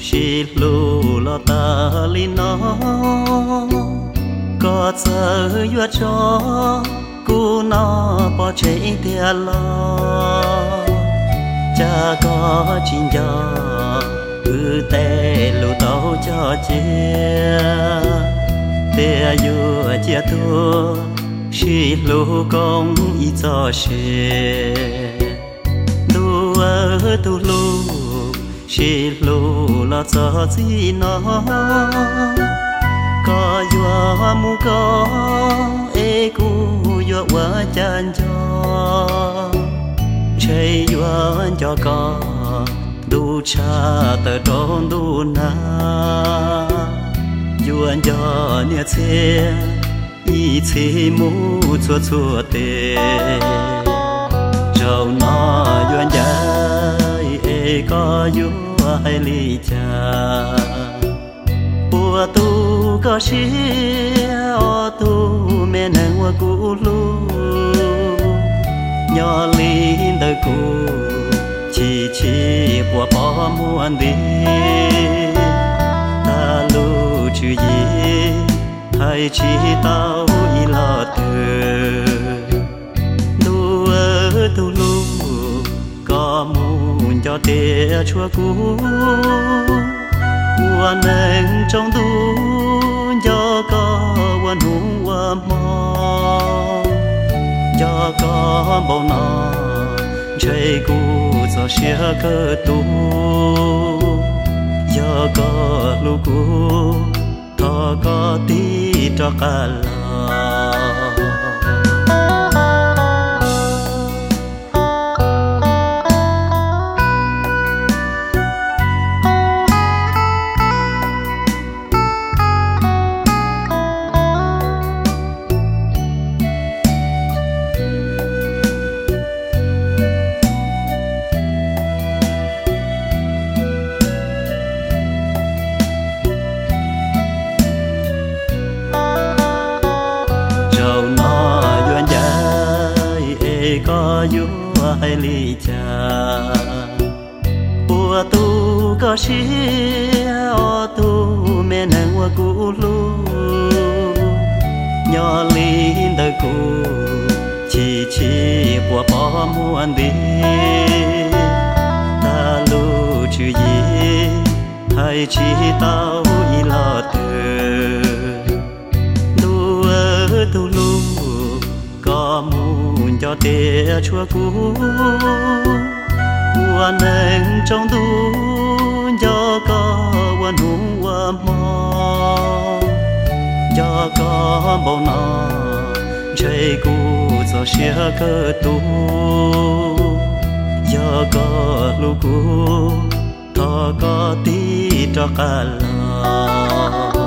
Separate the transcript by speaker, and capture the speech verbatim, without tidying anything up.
Speaker 1: chỉ lu lo ta li nó có giờ vừa cho cô nó bỏ chạy theo lo cha có chín giờ cứ tê lu tàu cho chia tê vừa chia thua chỉ lu công ý cho xe lu ở tu lu chỉ lu là cho gì nó có vừa mu có e cu vừa qua chân cho chơi vừa cho có đủ cha tờ đón đủ na vừa cho nhẹ xe ý chí mu chua chua tê rau nó vừa dài e có vừa hay li cha bùa tu có xía o tu mẹ nàng hoa cũ lu nhỏ linh đời cũ chỉ chỉ bùa bỏ muôn đi ta lu chữ gì hay chỉ tao ý lo từ lu ở tu lu có muốn cho tia chua cũ quan anh trong tu cho có quan hùng qua mò cho có bao nó chơi cu cho xia cơ tu cho có lu cu thọ có tí cho cả lo có vua hay li cha bùa tu có xía o tu mẹ nàng hoa cũ lu nhỏ linh đời cũ chỉ chỉ bùa bỏ muôn đi ta lu chữ gì hay chỉ tao ý lo từ lu ở tu lu có muốn cho tia chua cũ quan anh trong tu cho có quan hùng qua mò cho có bao nó chơi cũ cho xia cơ tu cho có lu cũ thọ có tí cho cả lo